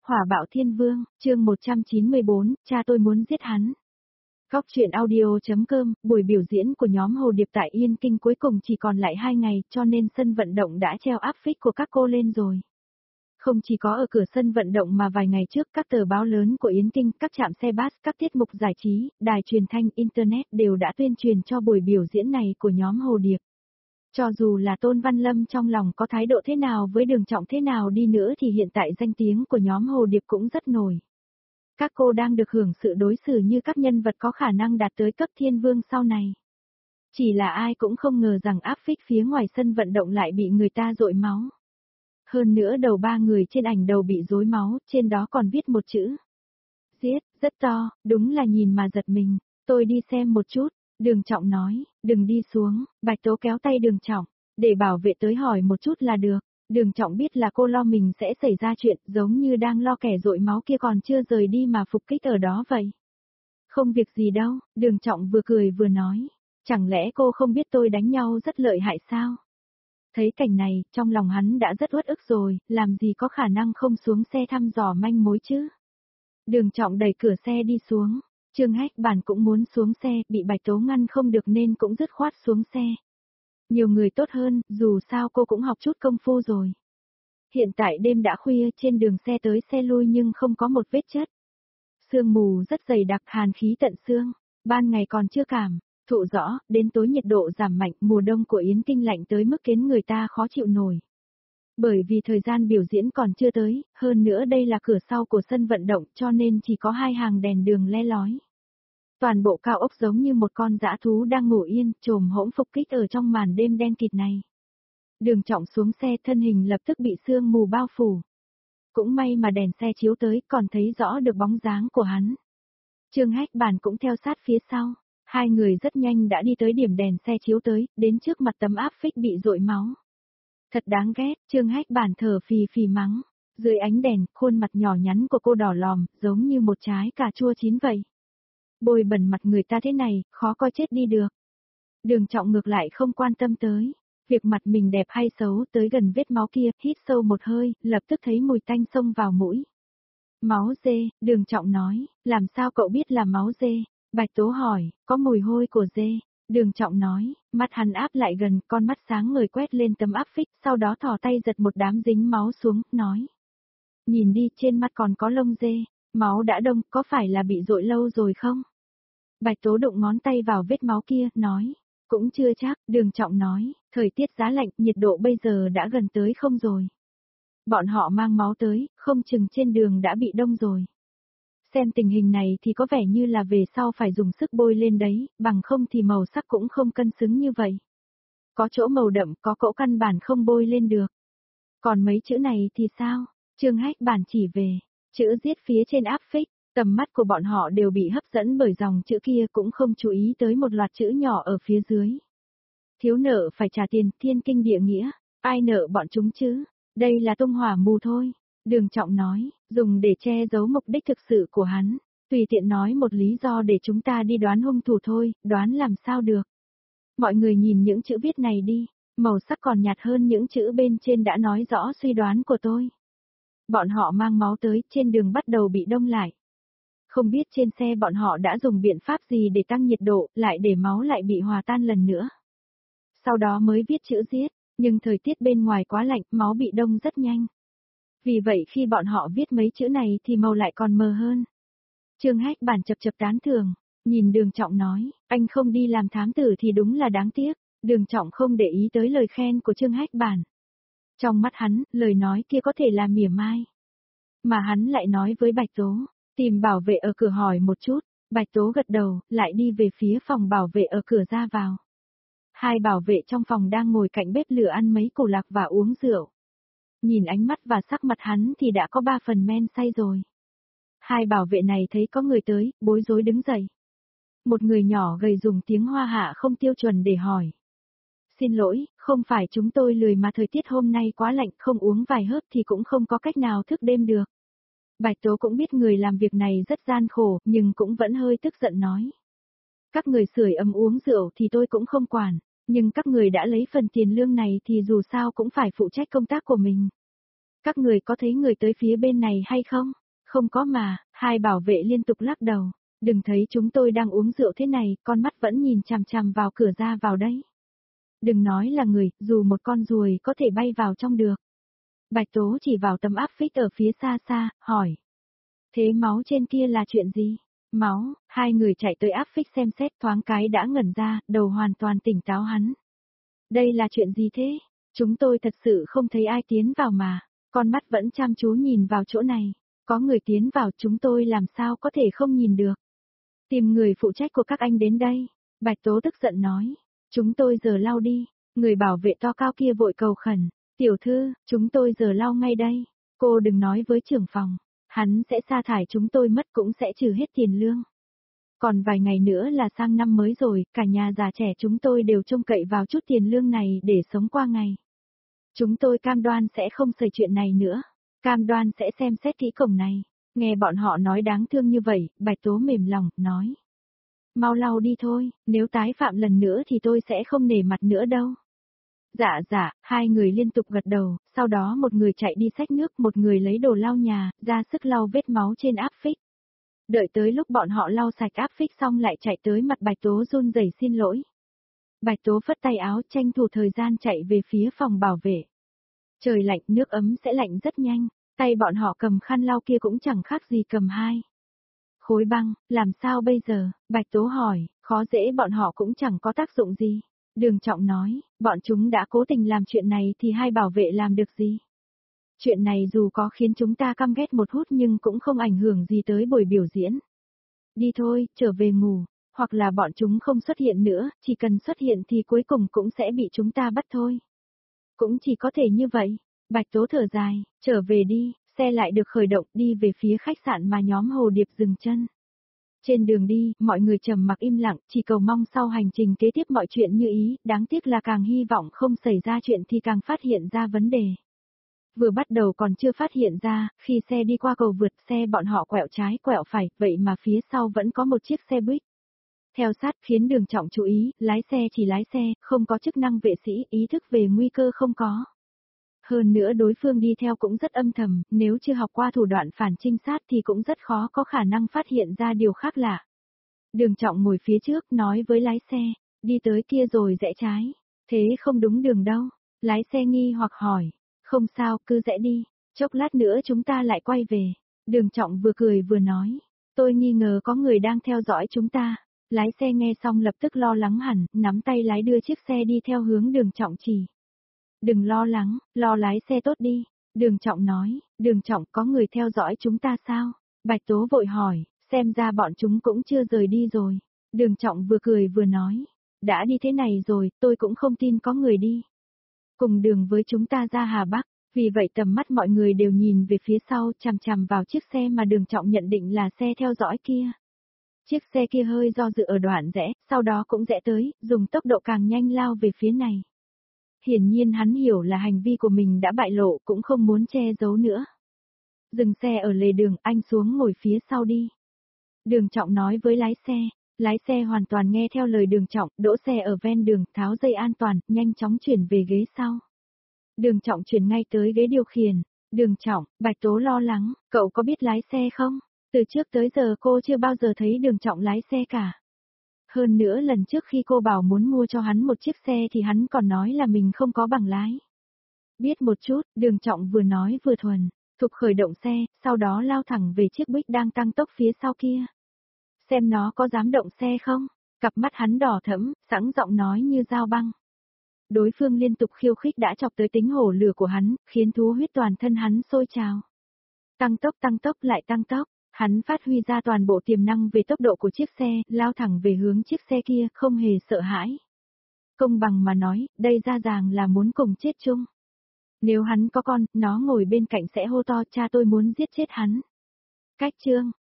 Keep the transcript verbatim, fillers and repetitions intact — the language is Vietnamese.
Hỏa bạo thiên vương, chương một trăm chín mươi bốn, cha tôi muốn giết hắn. Góc truyện audio.com, buổi biểu diễn của nhóm Hồ Điệp tại Yên Kinh cuối cùng chỉ còn lại hai ngày, cho nên sân vận động đã treo áp phích của các cô lên rồi. Không chỉ có ở cửa sân vận động mà vài ngày trước các tờ báo lớn của Yến Kinh, các trạm xe bus, các tiết mục giải trí, đài truyền thanh, internet đều đã tuyên truyền cho buổi biểu diễn này của nhóm Hồ Điệp. Cho dù là Tôn Văn Lâm trong lòng có thái độ thế nào với Đường Trọng thế nào đi nữa thì hiện tại danh tiếng của nhóm Hồ Điệp cũng rất nổi. Các cô đang được hưởng sự đối xử như các nhân vật có khả năng đạt tới cấp thiên vương sau này. Chỉ là ai cũng không ngờ rằng áp phích phía ngoài sân vận động lại bị người ta dội máu. Hơn nữa đầu ba người trên ảnh đầu bị rối máu, trên đó còn viết một chữ. Giết, rất to, đúng là nhìn mà giật mình, tôi đi xem một chút. Đường Trọng nói, đừng đi xuống, Bạch Tố kéo tay Đường Trọng, để bảo vệ tới hỏi một chút là được. Đường Trọng biết là cô lo mình sẽ xảy ra chuyện, giống như đang lo kẻ dội máu kia còn chưa rời đi mà phục kích ở đó vậy. Không việc gì đâu, Đường Trọng vừa cười vừa nói, chẳng lẽ cô không biết tôi đánh nhau rất lợi hại sao? Thấy cảnh này, trong lòng hắn đã rất uất ức rồi, làm gì có khả năng không xuống xe thăm dò manh mối chứ? Đường Trọng đẩy cửa xe đi xuống. Trương Hách Bản cũng muốn xuống xe, bị Bạch Tố ngăn không được nên cũng dứt khoát xuống xe. Nhiều người tốt hơn, dù sao cô cũng học chút công phu rồi. Hiện tại đêm đã khuya, trên đường xe tới xe lui nhưng không có một vết chất. Sương mù rất dày đặc, hàn khí tận xương, ban ngày còn chưa cảm, thụ rõ, đến tối nhiệt độ giảm mạnh, mùa đông của Yến Kinh lạnh tới mức khiến người ta khó chịu nổi. Bởi vì thời gian biểu diễn còn chưa tới, hơn nữa đây là cửa sau của sân vận động cho nên chỉ có hai hàng đèn đường le lói. Toàn bộ cao ốc giống như một con dã thú đang ngủ yên, trồm hỗn phục kích ở trong màn đêm đen kịt này. Đường Trọng xuống xe, thân hình lập tức bị sương mù bao phủ. Cũng may mà đèn xe chiếu tới còn thấy rõ được bóng dáng của hắn. Trương Hách Bản cũng theo sát phía sau. Hai người rất nhanh đã đi tới điểm đèn xe chiếu tới, đến trước mặt tấm áp phích bị dội máu. Thật đáng ghét, Trương Hách Bản thở phì phì mắng. Dưới ánh đèn, khuôn mặt nhỏ nhắn của cô đỏ lòm, giống như một trái cà chua chín vậy. Bôi bẩn mặt người ta thế này, khó coi chết đi được. Đường Trọng ngược lại không quan tâm tới. Việc mặt mình đẹp hay xấu, tới gần vết máu kia, hít sâu một hơi, lập tức thấy mùi tanh xông vào mũi. Máu dê, Đường Trọng nói, làm sao cậu biết là máu dê? Bạch Tố hỏi, có mùi hôi của dê. Đường Trọng nói, mắt hắn áp lại gần, con mắt sáng ngời quét lên tấm áp phích, sau đó thò tay giật một đám dính máu xuống, nói. Nhìn đi, trên mắt còn có lông dê, máu đã đông, có phải là bị dội lâu rồi không? Bạch Tố đụng ngón tay vào vết máu kia, nói. Cũng chưa chắc, Đường Trọng nói, thời tiết giá lạnh, nhiệt độ bây giờ đã gần tới không rồi. Bọn họ mang máu tới, không chừng trên đường đã bị đông rồi. Xem tình hình này thì có vẻ như là về sau phải dùng sức bôi lên đấy, bằng không thì màu sắc cũng không cân xứng như vậy. Có chỗ màu đậm, có cỗ căn bản không bôi lên được. Còn mấy chữ này thì sao? Trương Hách Bản chỉ về, chữ giết phía trên áp phích, tầm mắt của bọn họ đều bị hấp dẫn bởi dòng chữ kia, cũng không chú ý tới một loạt chữ nhỏ ở phía dưới. Thiếu nợ phải trả tiền, thiên kinh địa nghĩa, ai nợ bọn chúng chứ? Đây là tung hỏa mù thôi. Đường Trọng nói, dùng để che giấu mục đích thực sự của hắn, tùy tiện nói một lý do để chúng ta đi đoán hung thủ thôi, đoán làm sao được. Mọi người nhìn những chữ viết này đi, màu sắc còn nhạt hơn những chữ bên trên đã nói rõ suy đoán của tôi. Bọn họ mang máu tới, trên đường bắt đầu bị đông lại. Không biết trên xe bọn họ đã dùng biện pháp gì để tăng nhiệt độ, lại để máu lại bị hòa tan lần nữa. Sau đó mới viết chữ giết, nhưng thời tiết bên ngoài quá lạnh, máu bị đông rất nhanh. Vì vậy khi bọn họ viết mấy chữ này thì màu lại còn mờ hơn. Trương Hách Bản chập chập tán thưởng, nhìn Đường Trọng nói, anh không đi làm thám tử thì đúng là đáng tiếc. Đường Trọng không để ý tới lời khen của Trương Hách Bản. Trong mắt hắn, lời nói kia có thể là mỉa mai. Mà hắn lại nói với Bạch Tố, tìm bảo vệ ở cửa hỏi một chút. Bạch Tố gật đầu, lại đi về phía phòng bảo vệ ở cửa ra vào. Hai bảo vệ trong phòng đang ngồi cạnh bếp lửa ăn mấy củ lạc và uống rượu. Nhìn ánh mắt và sắc mặt hắn thì đã có ba phần men say rồi. Hai bảo vệ này thấy có người tới, bối rối đứng dậy. Một người nhỏ gầy dùng tiếng Hoa Hạ không tiêu chuẩn để hỏi. Xin lỗi, không phải chúng tôi lười mà thời tiết hôm nay quá lạnh, không uống vài hớp thì cũng không có cách nào thức đêm được. Bạch Tố cũng biết người làm việc này rất gian khổ, nhưng cũng vẫn hơi tức giận nói. Các người sưởi ấm uống rượu thì tôi cũng không quản, nhưng các người đã lấy phần tiền lương này thì dù sao cũng phải phụ trách công tác của mình. Các người có thấy người tới phía bên này hay không? Không có mà, hai bảo vệ liên tục lắc đầu. Đừng thấy chúng tôi đang uống rượu thế này, con mắt vẫn nhìn chằm chằm vào cửa ra vào đấy. Đừng nói là người, dù một con ruồi có thể bay vào trong được. Bạch Tố chỉ vào tấm áp phích ở phía xa xa, hỏi. Thế máu trên kia là chuyện gì? Máu, hai người chạy tới áp phích xem xét thoáng cái đã ngẩn ra, đầu hoàn toàn tỉnh táo hắn. Đây là chuyện gì thế? Chúng tôi thật sự không thấy ai tiến vào mà, con mắt vẫn chăm chú nhìn vào chỗ này. Có người tiến vào chúng tôi làm sao có thể không nhìn được. Tìm người phụ trách của các anh đến đây. Bạch Tố tức giận nói. Chúng tôi giờ lau đi. Người bảo vệ to cao kia vội cầu khẩn. Tiểu thư, chúng tôi giờ lau ngay đây. Cô đừng nói với trưởng phòng. Hắn sẽ sa thải chúng tôi mất cũng sẽ trừ hết tiền lương. Còn vài ngày nữa là sang năm mới rồi, cả nhà già trẻ chúng tôi đều trông cậy vào chút tiền lương này để sống qua ngày. Chúng tôi cam đoan sẽ không xảy chuyện này nữa. Cam đoan sẽ xem xét kỹ cổng này. Nghe bọn họ nói đáng thương như vậy, Bạch Tố mềm lòng, nói. Mau lau đi thôi, nếu tái phạm lần nữa thì tôi sẽ không nể mặt nữa đâu. Dạ dạ, hai người liên tục gật đầu, sau đó một người chạy đi xách nước, một người lấy đồ lau nhà, ra sức lau vết máu trên áp phích. Đợi tới lúc bọn họ lau sạch áp phích xong lại chạy tới mặt Bạch Tố run rẩy xin lỗi. Bạch Tố phất tay áo tranh thủ thời gian chạy về phía phòng bảo vệ. Trời lạnh, nước ấm sẽ lạnh rất nhanh, tay bọn họ cầm khăn lau kia cũng chẳng khác gì cầm hai khối băng, làm sao bây giờ? Bạch Tố hỏi, khó dễ bọn họ cũng chẳng có tác dụng gì. Đường Trọng nói, bọn chúng đã cố tình làm chuyện này thì hai bảo vệ làm được gì? Chuyện này dù có khiến chúng ta căm ghét một hút nhưng cũng không ảnh hưởng gì tới buổi biểu diễn. Đi thôi, trở về ngủ, hoặc là bọn chúng không xuất hiện nữa, chỉ cần xuất hiện thì cuối cùng cũng sẽ bị chúng ta bắt thôi. Cũng chỉ có thể như vậy. Bạch Tố thở dài, trở về đi, xe lại được khởi động đi về phía khách sạn mà nhóm Hồ Điệp dừng chân. Trên đường đi, mọi người trầm mặc im lặng, chỉ cầu mong sau hành trình kế tiếp mọi chuyện như ý, đáng tiếc là càng hy vọng không xảy ra chuyện thì càng phát hiện ra vấn đề. Vừa bắt đầu còn chưa phát hiện ra, khi xe đi qua cầu vượt xe bọn họ quẹo trái quẹo phải, vậy mà phía sau vẫn có một chiếc xe buýt. Theo sát khiến Đường Trọng chú ý, lái xe chỉ lái xe, không có chức năng vệ sĩ, ý thức về nguy cơ không có. Hơn nữa đối phương đi theo cũng rất âm thầm, nếu chưa học qua thủ đoạn phản trinh sát thì cũng rất khó có khả năng phát hiện ra điều khác lạ. Đường Trọng ngồi phía trước nói với lái xe, đi tới kia rồi rẽ trái. Thế không đúng đường đâu. Lái xe nghi hoặc hỏi, không sao, cứ rẽ đi, chốc lát nữa chúng ta lại quay về. Đường Trọng vừa cười vừa nói, tôi nghi ngờ có người đang theo dõi chúng ta. Lái xe nghe xong lập tức lo lắng hẳn, nắm tay lái đưa chiếc xe đi theo hướng Đường Trọng chỉ. Đừng lo lắng, lo lái xe tốt đi. Đường Trọng nói, Đường Trọng có người theo dõi chúng ta sao? Bạch Tố vội hỏi, xem ra bọn chúng cũng chưa rời đi rồi. Đường Trọng vừa cười vừa nói, đã đi thế này rồi, tôi cũng không tin có người đi. Cùng đường với chúng ta ra Hà Bắc, vì vậy tầm mắt mọi người đều nhìn về phía sau chằm chằm vào chiếc xe mà Đường Trọng nhận định là xe theo dõi kia. Chiếc xe kia hơi do dự ở đoạn rẽ, sau đó cũng rẽ tới, dùng tốc độ càng nhanh lao về phía này. Hiển nhiên hắn hiểu là hành vi của mình đã bại lộ cũng không muốn che giấu nữa. Dừng xe ở lề đường, anh xuống ngồi phía sau đi. Đường Trọng nói với lái xe. Lái xe hoàn toàn nghe theo lời Đường Trọng, đỗ xe ở ven đường, tháo dây an toàn, nhanh chóng chuyển về ghế sau. Đường Trọng chuyển ngay tới ghế điều khiển. Đường Trọng, Bạch Tố lo lắng, cậu có biết lái xe không? Từ trước tới giờ cô chưa bao giờ thấy Đường Trọng lái xe cả. Hơn nữa lần trước khi cô bảo muốn mua cho hắn một chiếc xe thì hắn còn nói là mình không có bằng lái. Biết một chút, Đường Trọng vừa nói vừa thuần, thục khởi động xe, sau đó lao thẳng về chiếc buýt đang tăng tốc phía sau kia. Xem nó có dám động xe không? Cặp mắt hắn đỏ thẫm, sẵn giọng nói như dao băng. Đối phương liên tục khiêu khích đã chọc tới tính hổ lửa của hắn, khiến thú huyết toàn thân hắn sôi trào. Tăng tốc tăng tốc lại tăng tốc. Hắn phát huy ra toàn bộ tiềm năng về tốc độ của chiếc xe, lao thẳng về hướng chiếc xe kia, không hề sợ hãi. Công bằng mà nói, đây ra ràng là muốn cùng chết chung. Nếu hắn có con, nó ngồi bên cạnh sẽ hô to, cha tôi muốn giết chết hắn. Cách chương,